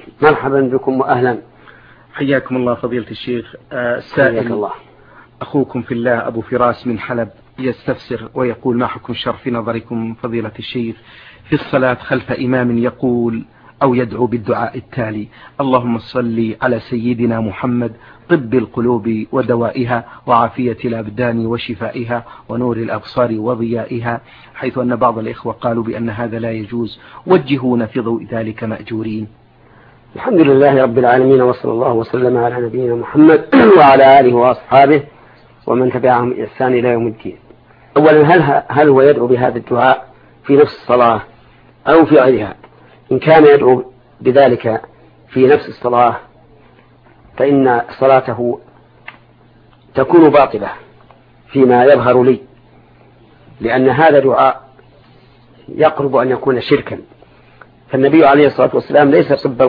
مرحبا بكم وأهلا. حياكم الله فضيلة الشيخ. السائل الله. أخوكم في الله أبو فراس من حلب يستفسر ويقول: ما حكم الشرع في نظركم فضيلة الشيخ في الصلاة خلف إمام يقول أو يدعو بالدعاء التالي: اللهم صل على سيدنا محمد طب القلوب ودوائها وعافية الأبدان وشفائها ونور الأبصار وضيائها، حيث أن بعض الإخوة قالوا بأن هذا لا يجوز، وجهونا في ضوء ذلك مأجورين. الحمد لله رب العالمين، وصلى الله وسلم على نبينا محمد وعلى آله وأصحابه ومن تبعهم بإحسان إلى يوم الدين. أولا، هل هو يدعو بهذا الدعاء في نفس الصلاة أو في غيرها؟ إن كان يدعو بذلك في نفس الصلاة فإن صلاته تكون باطلة فيما يظهر لي، لأن هذا دعاء يقرب أن يكون شركا. فالنبي عليه الصلاة والسلام ليس طب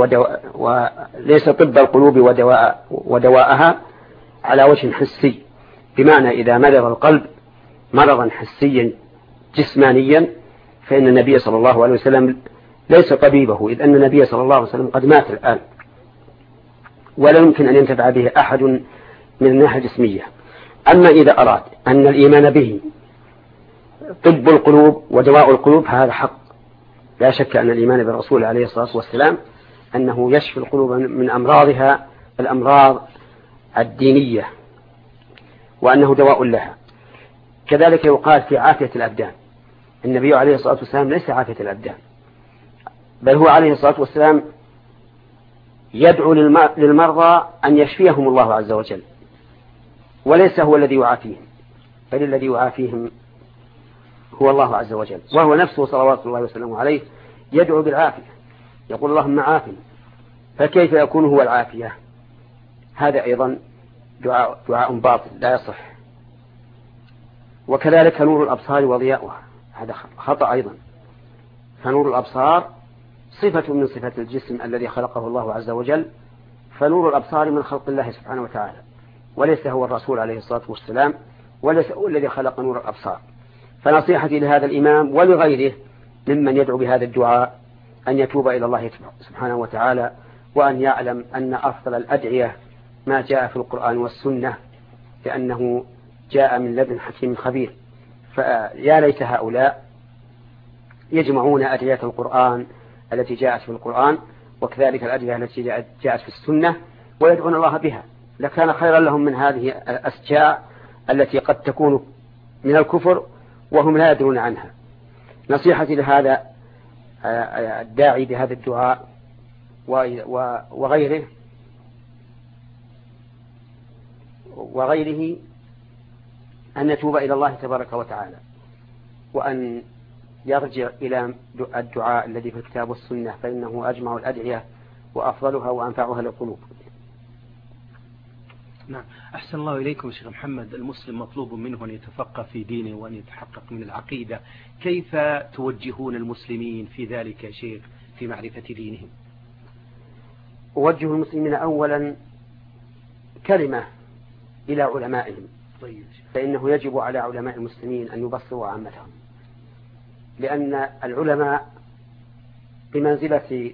القلوب ودواءها على وجه حسي، بمعنى إذا مرض القلب مرضا حسيا جسمانيا فإن النبي صلى الله عليه وسلم ليس طبيبه، إذ أن النبي صلى الله عليه وسلم قد مات الآن ولا يمكن أن ينتفع به أحد من الناحية الجسمية. أما إذا أراد أن الإيمان به طب القلوب ودواء القلوب هذا حق، لا شك أن الإيمان بالرسول عليه الصلاة والسلام أنه يشفي القلوب من أمراضها الأمراض الدينية وأنه دواء لها. كذلك يقال في عافية الأبدان، النبي عليه الصلاة والسلام ليس عافية الأبدان، بل هو عليه الصلاة والسلام يدعو للمرضى أن يشفيهم الله عز وجل، وليس هو الذي يعافيهم، بل الذي يعافيهم هو الله عز وجل، وهو نفسه صلوات الله وسلامه عليه يدعو بالعافية، يقول اللهم عافني، فكيف يكون هو العافية؟ هذا أيضا دعاء باطل لا يصح. وكذلك نور الأبصار وضياؤها، هذا خطأ أيضا. فنور الأبصار صفة من صفات الجسم الذي خلقه الله عز وجل، فنور الأبصار من خلق الله سبحانه وتعالى، وليس هو الرسول عليه الصلاة والسلام، وليس هو الذي خلق نور الأبصار. فنصيحتي لهذا الإمام ولغيره ممن يدعو بهذا الدعاء أن يتوب إلى الله سبحانه وتعالى، وأن يعلم أن أفضل الأدعية ما جاء في القرآن والسنة، لأنه جاء من لدن حكيم خبير. فيا ليت هؤلاء يجمعون أدعية القرآن التي جاءت في القرآن وكذلك الأدعية التي جاءت في السنة ويدعون الله بها، لكان خيرا لهم من هذه الأشجاع التي قد تكون من الكفر وهم لا يدرون عنها. نصيحتي لهذا الداعي بهذا الدعاء وغيره أن يتوب إلى الله تبارك وتعالى، وأن يرجع إلى الدعاء الذي في الكتاب والسنة، فإنه أجمع الأدعية وأفضلها وأنفعها للقلوب. نعم، أحسن الله إليكم شيخ محمد. المسلم مطلوب منه أن يتفقه في دينه وأن يتحقق من العقيدة، كيف توجهون المسلمين في ذلك يا شيخ في معرفة دينهم؟ أوجه المسلمين أولا كلمة إلى علمائهم، فإنه يجب على علماء المسلمين أن يبصروا عامتهم، لأن العلماء بمنزلة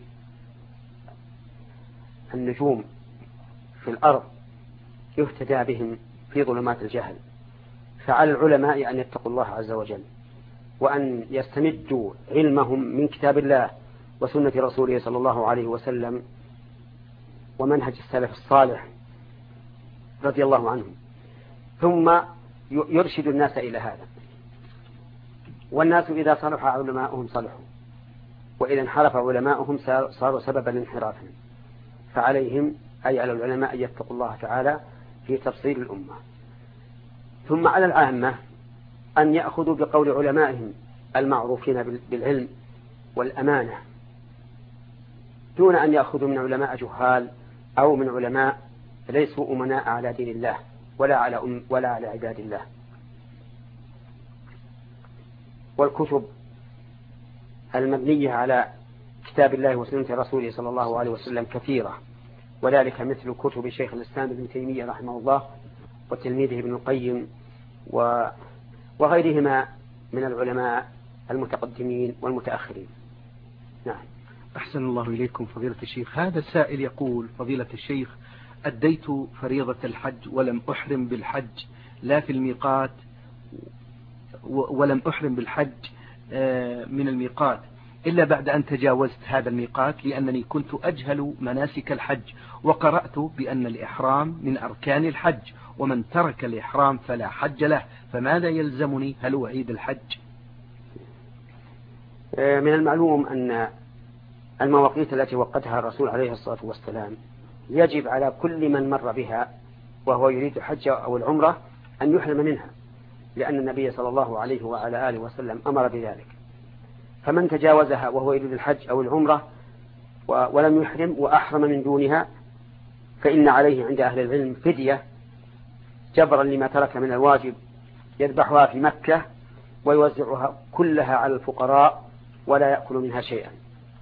النجوم في الأرض يهتدى بهم في ظلمات الجهل. فعلى العلماء أن يتقوا الله عز وجل وأن يستمدوا علمهم من كتاب الله وسنة رسوله صلى الله عليه وسلم ومنهج السلف الصالح رضي الله عنهم، ثم يرشد الناس إلى هذا. والناس إذا صلح علماؤهم صلحوا، وإذا انحرف علماؤهم صاروا سببا لانحرافهم. فعليهم أي على العلماء أن يتقوا الله تعالى في تفصيل الأمة. ثم على العامة أن يأخذوا بقول علمائهم المعروفين بالعلم والأمانة، دون أن يأخذوا من علماء جهال أو من علماء ليسوا أمناء على دين الله ولا على عباد الله. والكتب المبنية على كتاب الله وسنة رسوله صلى الله عليه وسلم كثيرة، وذلك مثل كتب شيخ الإسلام ابن تيمية رحمه الله وتلميذه ابن القيم وغيرهما من العلماء المتقدمين والمتأخرين. نعم. أحسن الله إليكم فضيلة الشيخ. هذا السائل يقول: فضيلة الشيخ، أديت فريضة الحج ولم أحرم بالحج لا في الميقات ولم أحرم بالحج من الميقات إلا بعد أن تجاوزت هذا الميقات، لأنني كنت أجهل مناسك الحج، وقرأت بأن الإحرام من أركان الحج، ومن ترك الإحرام فلا حج له، فماذا يلزمني؟ هل أعيد الحج؟ من المعلوم أن المواقيت التي وقتها الرسول عليه الصلاة والسلام يجب على كل من مر بها وهو يريد الحج أو العمرة أن يحرم منها، لأن النبي صلى الله عليه وعلى آله وسلم أمر بذلك. فمن تجاوزها وهو يريد الحج أو العمرة ولم يحرم وأحرم من دونها فإن عليه عند أهل العلم فدية جبرا لما ترك من الواجب، يذبحها في مكة ويوزعها كلها على الفقراء ولا يأكل منها شيئا.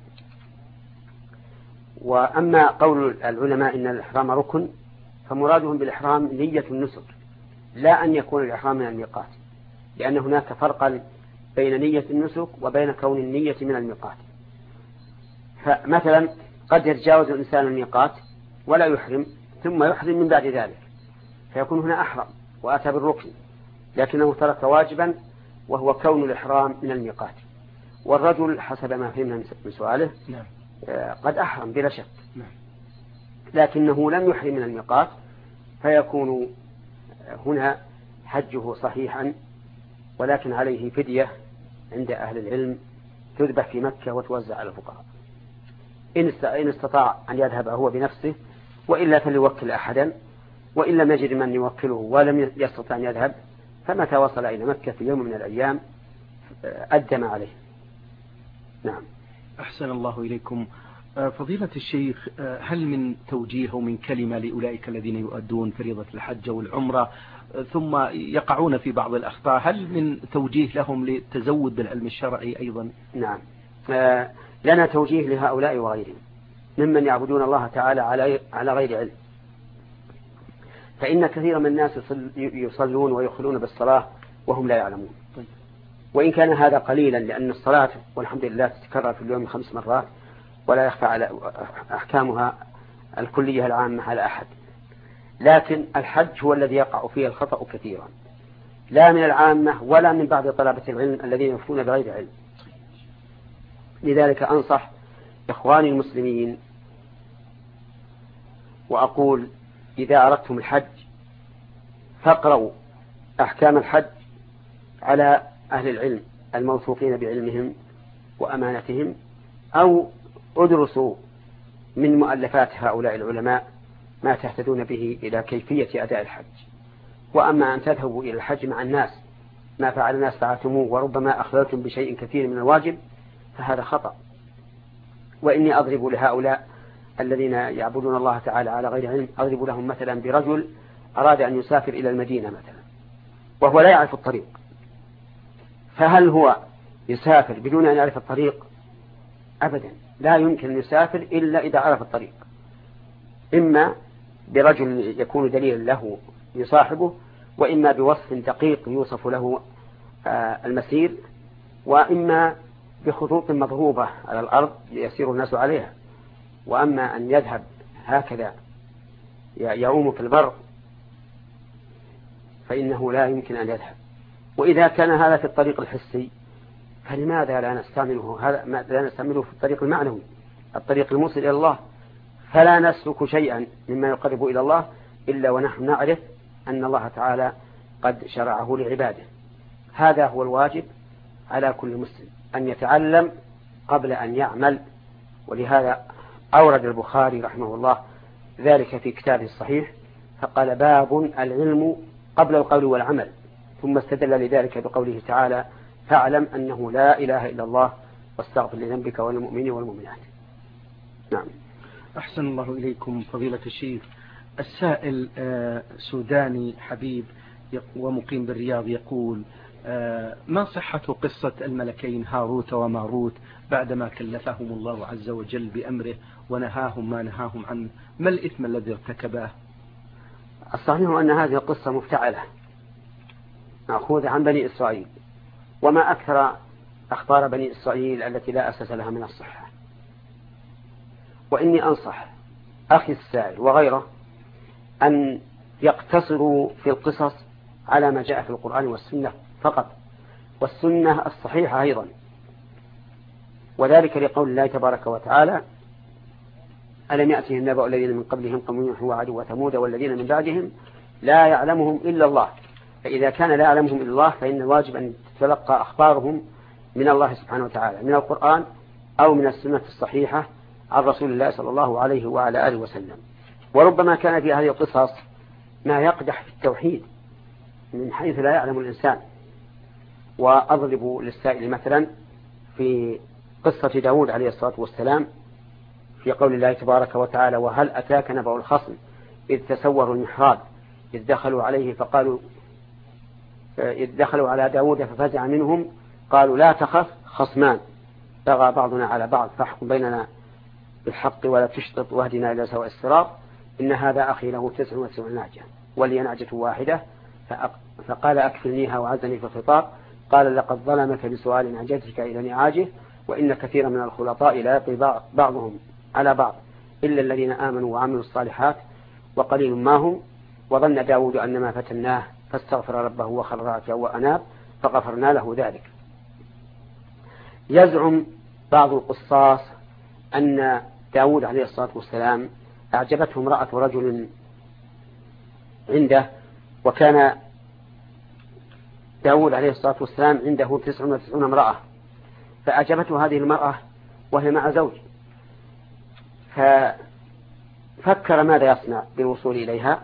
وأما قول العلماء إن الإحرام ركن فمرادهم بالإحرام نية النسك، لا أن يكون الإحرام من الميقات، لأن هناك فرقا بين نية النسك وبين كون النية من الميقات. فمثلا قد يتجاوز الإنسان الميقات ولا يحرم ثم يحرم من بعد ذلك، فيكون هنا أحرم وأتى بالركن لكنه ترك واجبا وهو كون الإحرام من الميقات. والرجل حسب ما فهمنا من سؤاله قد أحرم بلا شك، لكنه لم يحرم من الميقات، فيكون هنا حجه صحيحا، ولكن عليه فدية عند أهل العلم تذبح في مكة وتوزع على الفقراء إن استطاع أن يذهب هو بنفسه، وإلا فليوكل أحدا، وإن لم يجد من يوكله ولم يستطع أن يذهب فمتى وصل إلى مكة في يوم من الأيام أدى ما عليه. نعم. أحسن الله إليكم فضيلة الشيخ، هل من توجيه أو من كلمة لأولئك الذين يؤدون فريضة الحج والعمرة ثم يقعون في بعض الأخطاء، هل من توجيه لهم للتزود بالعلم الشرعي أيضا؟ نعم، لنا توجيه لهؤلاء وغيرهم ممن يعبدون الله تعالى على غير علم. فإن كثير من الناس يصلون ويخلون بالصلاة وهم لا يعلمون. وإن كان هذا قليلا، لأن الصلاة والحمد لله تتكرر في اليوم 5 مرات ولا يخفى على أحكامها الكلية العامة على أحد، لكن الحج هو الذي يقع فيه الخطأ كثيرا، لا من العامة ولا من بعض طلبة العلم الذين يفتون بغير علم. لذلك أنصح إخواني المسلمين وأقول: إذا أردتم الحج فاقرأوا أحكام الحج على أهل العلم الموثوقين بعلمهم وأمانتهم، أو ادرسوا من مؤلفات هؤلاء العلماء ما تهتدون به إلى كيفية أداء الحج. وأما أن تذهبوا إلى الحج مع الناس ما فعل الناس فعلتموه وربما أخللتم بشيء كثير من الواجب فهذا خطأ. وإني أضرب لهؤلاء الذين يعبدون الله تعالى على غير علم، أضرب لهم مثلا برجل أراد أن يسافر إلى المدينة مثلا وهو لا يعرف الطريق، فهل هو يسافر بدون أن يعرف الطريق؟ أبدا، لا يمكن أن يسافر إلا إذا عرف الطريق، إما برجل يكون دليل له يصاحبه، وإما بوصف دقيق يوصف له المسير، وإما بخطوط مضروبة على الأرض يسير الناس عليها. وأما أن يذهب هكذا يعوم في البر فإنه لا يمكن أن يذهب. وإذا كان هذا في الطريق الحسي فلماذا لا نستعمله في الطريق المعنوي، الطريق الموصل إلى الله؟ فلا نسلك شيئا مما يقرب إلى الله إلا ونحن نعرف أن الله تعالى قد شرعه لعباده. هذا هو الواجب على كل مسلم، أن يتعلم قبل أن يعمل. ولهذا أورد البخاري رحمه الله ذلك في كتابه الصحيح، فقال: باب العلم قبل القول والعمل، ثم استدل لذلك بقوله تعالى: فاعلم أنه لا إله إلا الله واستغفر لذنبك وللمؤمنين والمؤمنات. نعم. أحسن الله إليكم فضيلة الشيخ. السائل سوداني حبيب ومقيم بالرياض يقول: ما صحة قصة الملكين هاروت وماروت بعدما كلفهم الله عز وجل بأمره ونهاهم ما نهاهم عنه؟ ما الإثم الذي ارتكباه؟ الصحيح أن هذه القصة مفتعلة مأخوذة عن بني إسرائيل، وما أكثر أخبار بني إسرائيل التي لا أساس لها من الصحة. وإني أنصح أخي السائل وغيره أن يقتصروا في القصص على ما جاء في القرآن والسنة فقط، والسنة الصحيحة أيضا، وذلك لقول الله تبارك وتعالى: ألم يأتهم نبأ الذين من قبلهم قوم نوح وعاد وثمود والذين من بعدهم لا يعلمهم إلا الله. فإذا كان لا يعلمهم إلا الله فإن الواجب أن تتلقى أخبارهم من الله سبحانه وتعالى، من القرآن أو من السنة الصحيحة عن رسول الله صلى الله عليه وعلى آله وسلم. وربما كان في هذه القصص ما يقدح في التوحيد من حيث لا يعلم الإنسان. وأضرب للسائل مثلا في قصة داود عليه الصلاة والسلام في قول الله تبارك وتعالى: وهل أتاك نبأ الخصم إذ تسوروا المحراب إذ دخلوا على داود ففزع منهم قالوا لا تخف خصمان بغى بعضنا على بعض فاحكم بيننا بالحق ولا تشطط واهدنا إلى سواء الصراط إن هذا أخي له 99 نعجة ولي نعجة واحدة فقال أكفلنيها وعزني في الخطاب قال لقد ظلمك بسؤال نعجتك إلى نعاجه وإن كثيرا من الخلطاء لا يقي بعضهم على بعض إلا الذين آمنوا وعملوا الصالحات وقليل ما هم وظن داود أن ما فتناه فاستغفر ربه وخر راكعا وأناب فغفرنا له ذلك. يزعم بعض القصاص أن داود عليه الصلاة والسلام أعجبته امرأة رجل عنده، وكان داود عليه الصلاة والسلام عنده 99 امرأة، فأعجبته هذه المرأة وهي مع زوج، ففكر ماذا يصنع بالوصول إليها،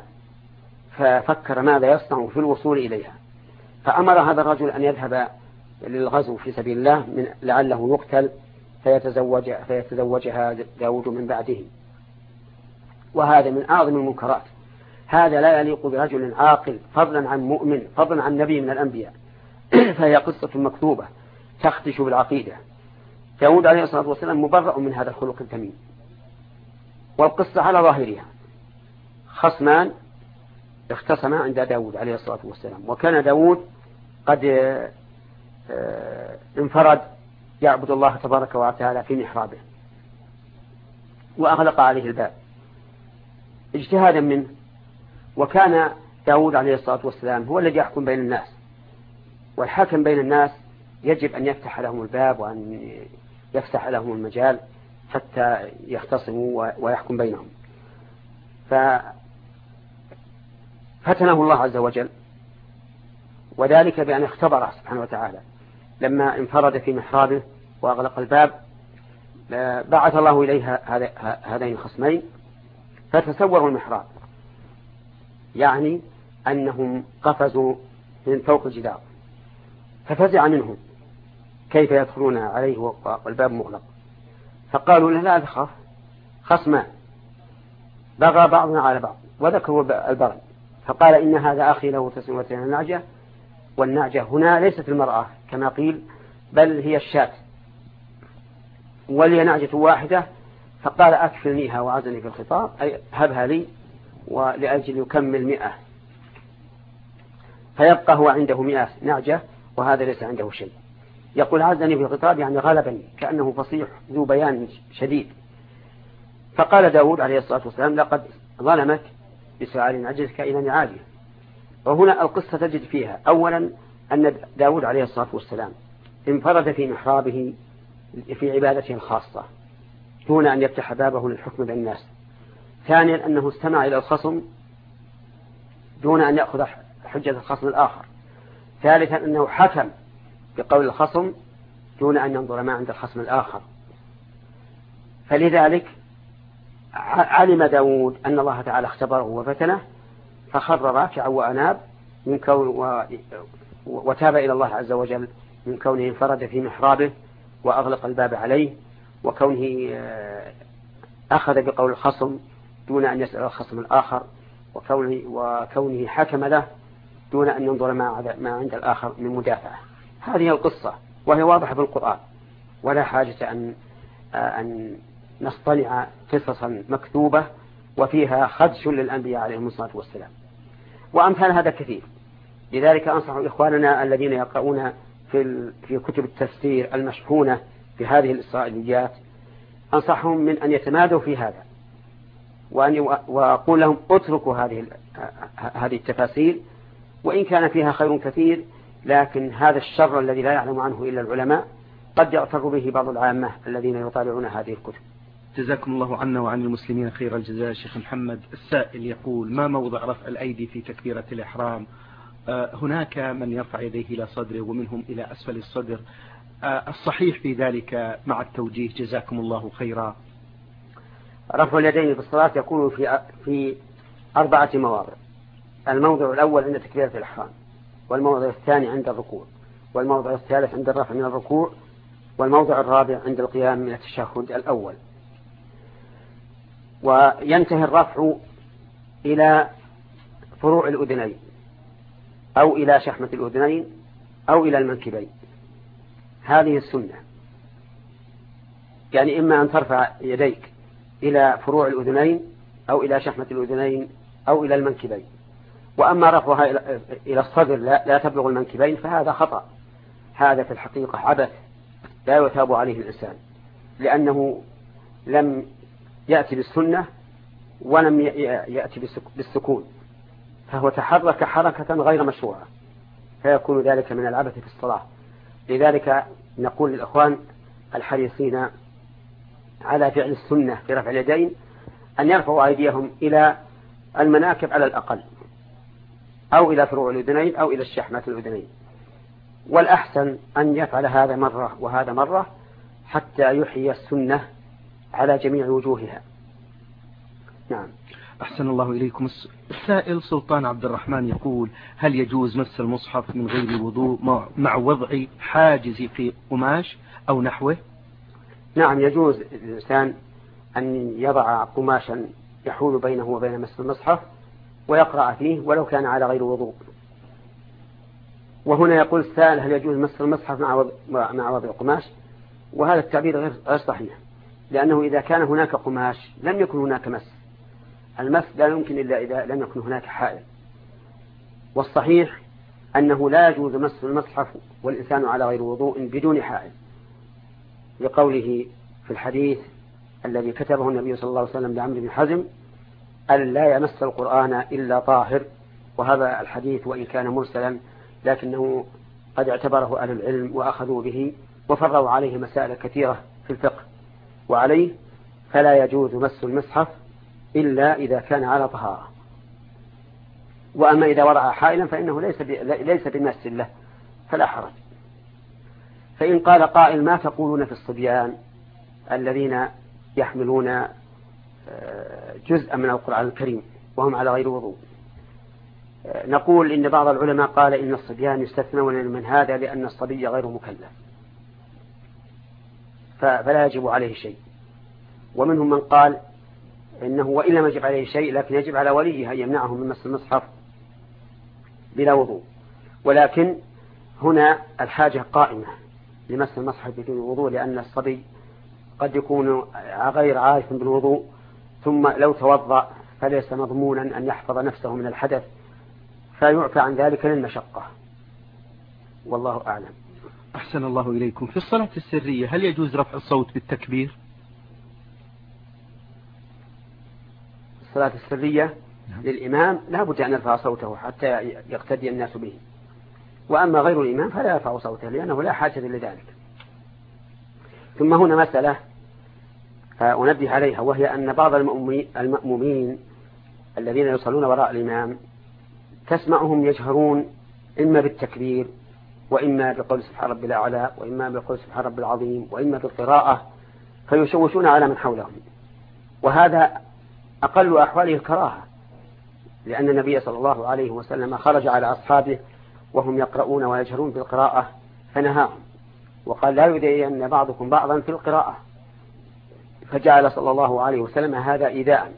في الوصول إليها، فأمر هذا الرجل أن يذهب للغزو في سبيل الله لعله يقتل فيتزوجها داود من بعده. وهذا من أعظم المنكرات، هذا لا يليق برجل عاقل فضلا عن مؤمن فضلا عن نبي من الأنبياء. فهي قصة مكتوبة تخدش بالعقيدة. داود عليه الصلاة والسلام مبرأ من هذا الخلق الذميم. والقصة على ظاهرها خصمان اختصما عند داود عليه الصلاة والسلام، وكان داود قد انفرد يعبد الله تبارك وتعالى في محرابه وأغلق عليه الباب اجتهادا منه. وكان داود عليه الصلاة والسلام هو الذي يحكم بين الناس، والحاكم بين الناس يجب أن يفتح لهم الباب وأن يفتح لهم المجال حتى يختصموا ويحكم بينهم. ففتنه الله عز وجل، وذلك بأن اختبره سبحانه وتعالى لما انفرد في محرابه وأغلق الباب. بعث الله إليه هذين الخصمين فتسوروا المحراب، يعني أنهم قفزوا من فوق الجدار، ففزع منهم كيف يدخلون عليه والباب مغلق. فقالوا لا تخف خصمان بغى بعضنا على بعض وذكروا البغي، فقال إن هذا أخي له 99 نعجة، والنعجة هنا ليست المرأة كما قيل بل هي الشاة، ولي نعجة واحدة، فقال أكفلنيها وعزني في الخطاب أي هبها لي ولأجل يكمل 100، فيبقى هو عنده 100 نعجة وهذا ليس عنده شيء. يقول عزني في الخطاب يعني غلبني، كأنه فصيح ذو بيان شديد. فقال داود عليه الصلاة والسلام لقد ظلمك بسؤال نعجتك إلى نعاجه. وهنا القصة تجد فيها أولا أن داود عليه الصلاة والسلام انفرد في محرابه في عبادته الخاصة دون أن يفتح بابه للحكم بين الناس. ثانيا أنه استمع إلى الخصم دون أن يأخذ حجة الخصم الآخر. ثالثا أنه حكم بقول الخصم دون أن ينظر ما عند الخصم الآخر. فلذلك علم داود أن الله تعالى اختبره وفتنه فخر راكعا وأناب من كون وتاب إلى الله عز وجل من كونه انفرد في محرابه وأغلق الباب عليه، وكونه أخذ بقول الخصم دون أن يسأل الخصم الآخر، وكونه حكم له دون أن ينظر ما عند الآخر من مدافعة. هذه القصة وهي واضحة في القرآن، ولا حاجة أن نصطنع قصصا مكتوبة وفيها خدش للأنبياء عليهم الصلاة والسلام. وأمثال هذا كثير. لذلك أنصح إخواننا الذين يقرؤون في كتب التفسير المشحونة في هذه الإسرائيليات أنصحهم من أن يتمادوا في هذا، وأقول لهم اتركوا هذه التفاسير، وإن كان فيها خير كثير، لكن هذا الشر الذي لا يعلم عنه إلا العلماء قد يغتر به بعض العامة الذين يطالعون هذه الكتب. جزاكم الله عنا وعن المسلمين خير الجزاء. شيخ محمد، السائل يقول: ما موضع رفع الأيدي في تكبيرة الإحرام؟ هناك من يرفع يديه إلى صدره ومنهم إلى أسفل الصدر. الصحيح في ذلك مع التوجيه جزاكم الله خيرا. رفع اليدين في الصلاة يكون في 4 مواضع. الموضع الأول عند تكبيرة الإحرام، والموضع الثاني عند الركوع، والموضع الثالث عند الرفع من الركوع، والموضع الرابع عند القيام من التشهد الأول. وينتهي الرفع إلى فروع الأذنين أو إلى شحمة الأذنين أو إلى المنكبين. هذه السنة، يعني إما أن ترفع يديك إلى فروع الأذنين أو إلى شحمة الأذنين أو إلى المنكبين. وأما رفعها إلى الصدر لا تبلغ المنكبين فهذا خطأ، هذا في الحقيقة عبث لا يثاب عليه الإنسان، لأنه لم يأتي بالسنة ولم يأتي بالسكون، فهو تحرك حركة غير مشروعة، فيكون ذلك من العبث في الصلاة. لذلك نقول للأخوان الحريصين على فعل السنة في رفع اليدين أن يرفعوا أيديهم إلى المناكب على الأقل، أو إلى فروع الأذنين أو إلى الشحمة الأذنين. والأحسن أن يفعل هذا مرة وهذا مرة حتى يحيي السنة على جميع وجوهها. نعم. أحسن الله إليكم. السائل سلطان عبد الرحمن يقول: هل يجوز مس المصحف من غير وضوء مع وضع حاجز في قماش أو نحوه؟ نعم، يجوز الإنسان أن يضع قماشا يحول بينه وبين مس المصحف ويقرأ فيه ولو كان على غير وضوء. وهنا يقول السائل: هل يجوز مس المصحف مع وضع قماش؟ وهذا التعبير غير صحيح، لأنه إذا كان هناك قماش لم يكن هناك مس. المس لا يمكن إلا إذا لم يكن هناك حائل. والصحيح أنه لا يجوز مس المصحف والإنسان على غير وضوء بدون حائل، لقوله في الحديث الذي كتبه النبي صلى الله عليه وسلم لعمرو بن حزم: أن لا يمس القرآن إلا طاهر. وهذا الحديث وإن كان مرسلا لكنه قد اعتبره أهل العلم وأخذوا به وفروا عليه مسائل كثيرة في الفقه. وعليه فلا يجوز مس المصحف إلا إذا كان على طهارة. وأما إذا ورع حائلا فإنه ليس بمس له فلا حرج. فإن قال قائل: ما تقولون في الصبيان الذين يحملون جزءا من القرآن الكريم وهم على غير وضوء؟ نقول إن بعض العلماء قال إن الصبيان يستثنون من هذا لأن الصبي غير مكلف فلا يجب عليه شيء. ومنهم من قال إنه وإن لم يجب عليه شيء لكن يجب على وليه أن يمنعه من مس المصحف بلا وضوء. ولكن هنا الحاجة قائمة لمس المصحف بدون وضوء، لأن الصبي قد يكون غير عارف بالوضوء، ثم لو توضأ فليس مضمونا أن يحفظ نفسه من الحدث، فيعفى عن ذلك للمشقة. والله أعلم. أحسن الله إليكم. في الصلاة السرية هل يجوز رفع الصوت بالتكبير؟ الصلاة السرية للإمام لا بد أن يرفع صوته حتى يقتدي الناس به، وأما غير الإمام فلا يرفع صوته لأنه لا حاجة لذلك. ثم هنا مسألة أنبه عليها، وهي أن بعض المأمومين الذين يصلون وراء الإمام تسمعهم يجهرون إما بالتكبير وإما بقول سبحان ربي الأعلى وإما بقول سبحان ربي العظيم وإما بالقراءة، فيشوشون على من حولهم، وهذا أقل أحواله الكراهة، لأن النبي صلى الله عليه وسلم خرج على أصحابه وهم يقرؤون ويجهرون بالقراءة فنهاهم وقال: لا يؤذين بعضكم بعضا في القراءة، فجعل صلى الله عليه وسلم هذا إيذاء.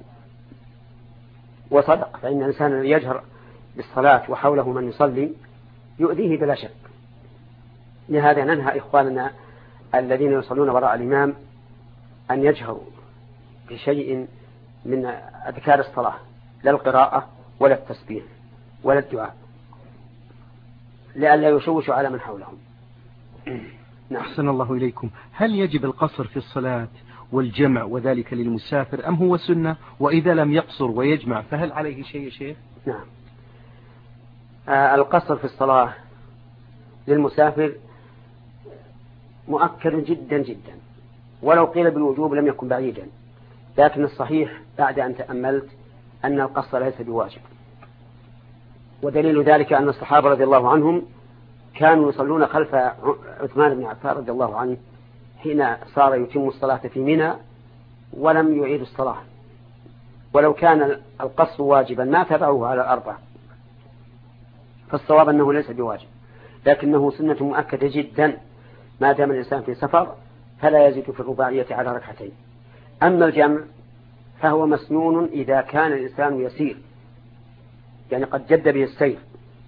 وصدق، فإن الإنسان يجهر بالصلاة وحوله من يصلي يؤذيه بلا شك. لهذا ننهى إخواننا الذين يصلون وراء الإمام أن يجهروا بشيء من أذكار الصلاة، لا القراءة ولا التسبيح ولا الدعاء، لئلا يشوشوا على من حولهم. أحسن الله إليكم. هل يجب القصر في الصلاة والجمع وذلك للمسافر، أم هو سنة؟ وإذا لم يقصر ويجمع فهل عليه شيء يا شيخ؟ نعم. القصر في الصلاة للمسافر مؤكد جدا جدا، ولو قيل بالوجوب لم يكن بعيدا، لكن الصحيح بعد أن تأملت أن القصر ليس بواجب. ودليل ذلك أن الصحابة رضي الله عنهم كانوا يصلون خلف عثمان بن عفان رضي الله عنه حين صار يتم الصلاة في منى ولم يعيد الصلاة، ولو كان القصر واجبا ما تبعوه على الأربع. فالصواب أنه ليس بواجب، لكنه سنة مؤكدة جدا ما دام الإنسان في سفر فلا يزيد في الرباعية على ركعتين. أما الجمع فهو مسنون إذا كان الإنسان يسير، يعني قد جد به السير،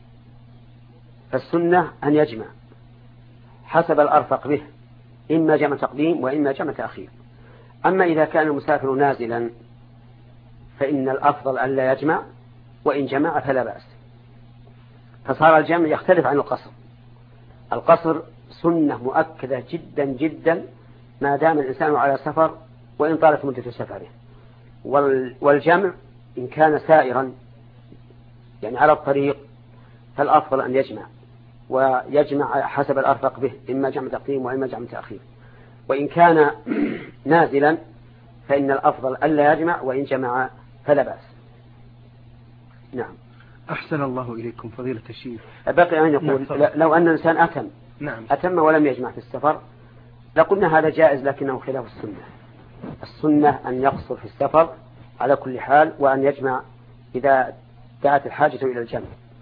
فالسنة أن يجمع حسب الأرفق به، إما جمع تقديم وإما جمع تأخير. أما إذا كان المسافر نازلا فإن الأفضل أن لا يجمع، وإن جمع فلا بأس. فصار الجمع يختلف عن القصر. القصر سنة مؤكدة جدا جدا ما دام الإنسان على سفر وإن طالت مدة سفره. والجمع إن كان سائرا يعني على الطريق فالأفضل أن يجمع، ويجمع حسب الأرفق به، إما جمع تقديم وإما جمع تأخير. وإن كان نازلا فإن الأفضل ألا يجمع، وإن جمع فلا بأس. نعم. أحسن الله إليكم فضيلة الشيخ. بقي أن يقول لو أن الإنسان أتم ولم يجمع في السفر لقلنا هذا جائز، لكنه خلاف السنة. السنة أن يقصر في السفر على كل حال، وأن يجمع إذا دعت الحاجة إلى الجمع.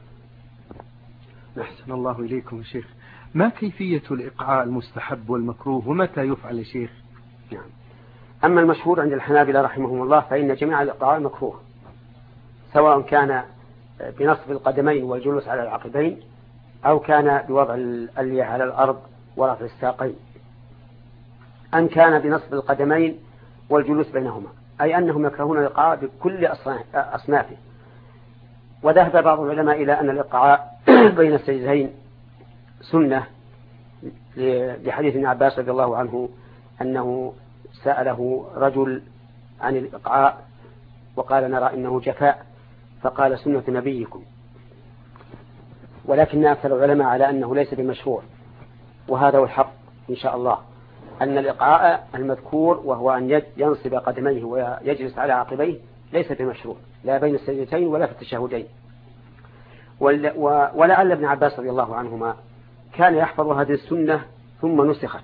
أحسن الله إليكم يا شيخ. ما كيفية الإقعاء المستحب والمكروه ومتى يفعل يا شيخ؟ نعم. أما المشهور عند الحنابلة رحمهم الله فإن جميع الإقعاء مكروه، سواء كان بنصب القدمين والجلوس على العقبين، أو كان بوضع الألية على الأرض ورفع الساقين، أن كان بنصب القدمين والجلوس بينهما، أي أنهم يكرهون الإقعاء بكل أصنافه. وذهب بعض العلماء إلى أن الإقعاء بين السجدتين سنة، لحديث ابن عباس رضي الله عنه أنه سأله رجل عن الإقعاء وقال نرى إنه جفاء، فقال سنة نبيكم. ولكن أكثر العلماء على أنه ليس بمشروع، وهذا هو الحق إن شاء الله، أن الإقعاء المذكور وهو أن ينصب قدميه ويجلس على عقبيه ليس بمشروع، لا بين السجدتين ولا في التشهدين. ولعل ابن عباس رضي الله عنهما كان يحفظ هذه السنة ثم نسخت،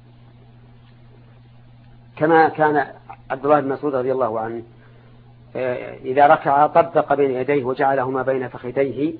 كما كان عبد الله بن مسعود رضي الله عنه إذا ركع طبق بين يديه وجعلهما بين فخذيه،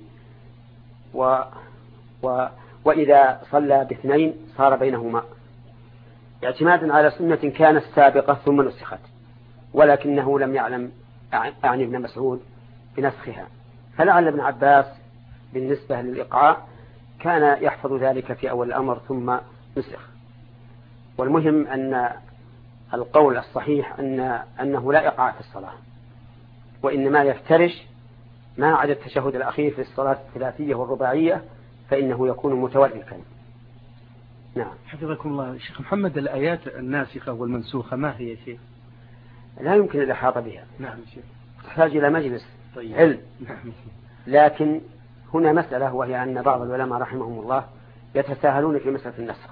وإذا صلى باثنين صار بينهما، اعتمادا على سنة كانت سابقة ثم نسخت، ولكنه لم يعلم يعني ابن مسعود بنسخها. فلعل ابن عباس بالنسبة للإقعاء كان يحفظ ذلك في أول الأمر ثم نسخ. والمهم أن القول الصحيح أنه لا إقعاء في الصلاة، وإنما يفترش ما عدا التشهد الأخير في الصلاة الثلاثية والرباعية فإنه يكون متوركا. نعم. حفظكم الله شيخ محمد. الآيات الناسخة والمنسوخة ما هي شيخ؟ لا يمكن الإحاطة بها. نعم شيخ. تحتاج إلى مجلس علم. لكن هنا مسألة، وهي أن بعض العلماء رحمهم الله يتساهلون في مسألة النسخ.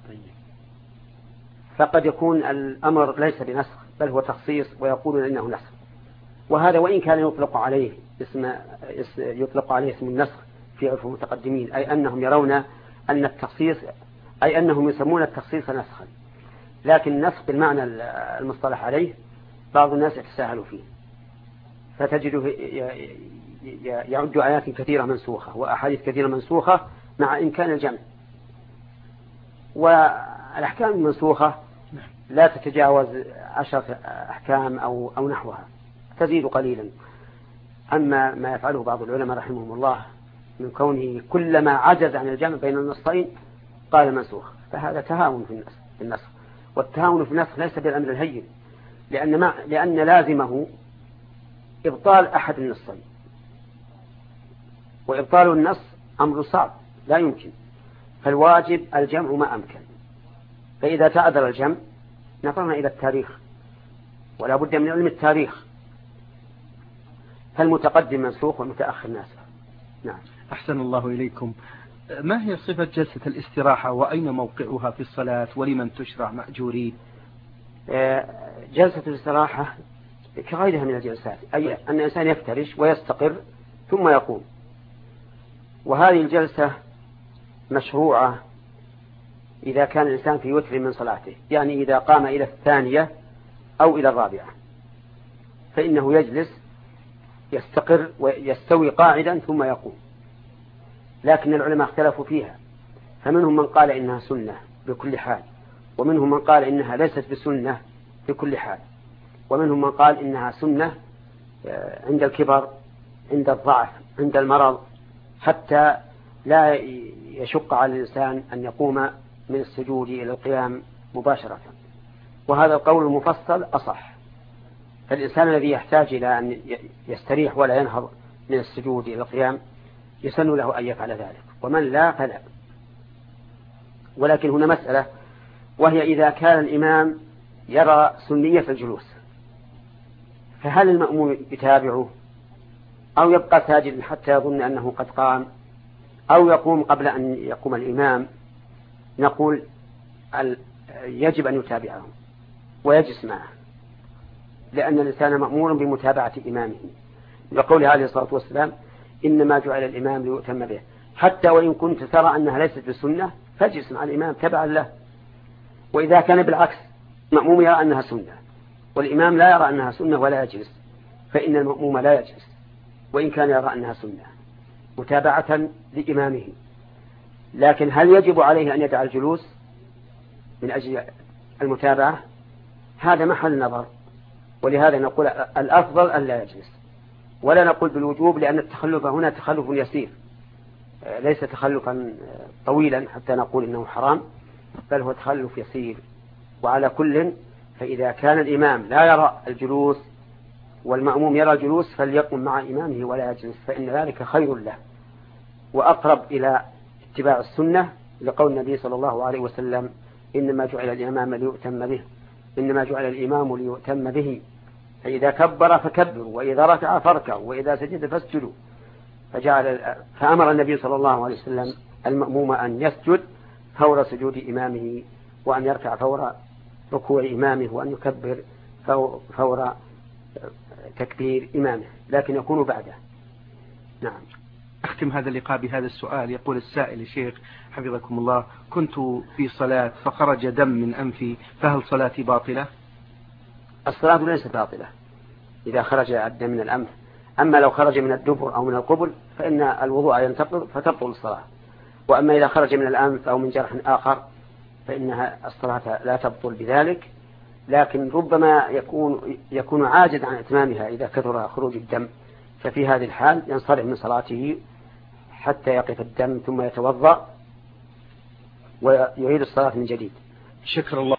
فقد يكون الأمر ليس بنسخ بل هو تخصيص، ويقولون إنه نسخ، وهذا وإن كان يطلق عليه اسم النسخ في عرف المتقدمين، أي أنهم يرون أن التخصيص، أي أنهم يسمون التخصيص نسخا، لكن النسخ بالمعنى المصطلح عليه بعض الناس يتساهلوا فيه، فتجده يعد آيات كثيرة منسوخة وأحاديث كثيرة منسوخة مع إمكان الجمع. والأحكام المنسوخة لا تتجاوز 10 أحكام أو نحوها، تزيد قليلا. أما ما يفعله بعض العلماء رحمهم الله من كونه كلما عجز عن الجمع بين النصين قال منسوخ، فهذا تهاون في النسخ، والتهاون في النسخ ليس بالأمر الهين، لأن لازمه إبطال أحد النصين، وإبطال النص أمر صعب لا يمكن، فالواجب الجمع ما أمكن. فإذا تعذر الجمع نظرنا إلى التاريخ، ولا بد من علم التاريخ، فالمتقدم منسوخ والمتأخر ناسخ. نعم. أحسن الله إليكم. ما هي صفة جلسة الاستراحة وأين موقعها في الصلاة ولمن تشرع مأجورين؟ جلسة الاستراحة كغيرها من الجلسات، أي أن الإنسان يفترش ويستقر ثم يقوم، وهذه الجلسة مشروعة إذا كان الإنسان في وتر من صلاته، يعني إذا قام إلى الثانية أو إلى الرابعة فإنه يجلس يستقر ويستوي قاعدا ثم يقوم. لكن العلماء اختلفوا فيها، فمنهم من قال إنها سنة بكل حال، ومنهم من قال إنها ليست بسنة بكل حال، ومنهم من قال إنها سنة عند الكبر، عند الضعف، عند المرض، حتى لا يشق على الإنسان أن يقوم من السجود إلى القيام مباشرة. وهذا القول المفصل أصح. فالإنسان الذي يحتاج إلى أن يستريح ولا ينهض من السجود إلى القيام يسن له أن يفعل ذلك، ومن لا فلا. ولكن هنا مسألة، وهي إذا كان الإمام يرى سنية الجلوس، فهل المأموم يتابعه أو يبقى ساجدا حتى يظن أنه قد قام، أو يقوم قبل أن يقوم الإمام؟ نقول يجب أن يتابعه ويجلس معه، لأن الإنسان مأمور بمتابعة إمامه، لقوله عليه الصلاة والسلام إنما جعل الإمام ليؤتم به. حتى وإن كنت ترى أنها ليست بسنة فاجلس مع الإمام تبعا له. وإذا كان بالعكس، المأموم يرى أنها سنة والإمام لا يرى أنها سنة ولا يجلس، فإن المأموم لا يجلس وإن كان يرى أنها سنة متابعة لإمامه. لكن هل يجب عليه أن يدع الجلوس من أجل المتابعة؟ هذا محل نظر، ولهذا نقول الأفضل أن لا يجلس، ولا نقول بالوجوب، لأن التخلف هنا تخلف يسير ليس تخلفا طويلا حتى نقول إنه حرام، بل هو تخلف يسير. وعلى كل، فإذا كان الإمام لا يرى الجلوس والمأموم يرى الجلوس فليقم مع إمامه ولا يجلس، فإن ذلك خير له وأقرب إلى اتباع السنة، لقول النبي صلى الله عليه وسلم إنما جعل الإمام ليؤتم به، إنما جعل الإمام ليؤتم به، فإذا كبر فكبروا، وإذا ركع فاركعوا، وإذا سجد فاسجدوا. فأمر النبي صلى الله عليه وسلم المأموم أن يسجد فور سجود إمامه، وأن يركع فور ركوع إمامه، وأن يكبر فور تكبير إمامه، لكن يكون بعده. نعم. أختم هذا اللقاء بهذا السؤال. يقول السائل: يا شيخ حفظكم الله، كنت في صلاة فخرج دم من أنفي، فهل صلاتي باطلة؟ الصلاة ليست باطلة إذا خرج الدم من الأنف، أما لو خرج من الدبر أو من القبل فإن الوضوء ينتقض فتبطل الصلاة. وأما إذا خرج من الأنف أو من جرح آخر فإنها الصلاة لا تبطل بذلك، لكن ربما يكون عاجز عن إتمامها إذا كثر خروج الدم، ففي هذه الحال ينصرف من صلاته حتى يقف الدم ثم يتوضأ ويعيد الصلاة من جديد. شكر الله.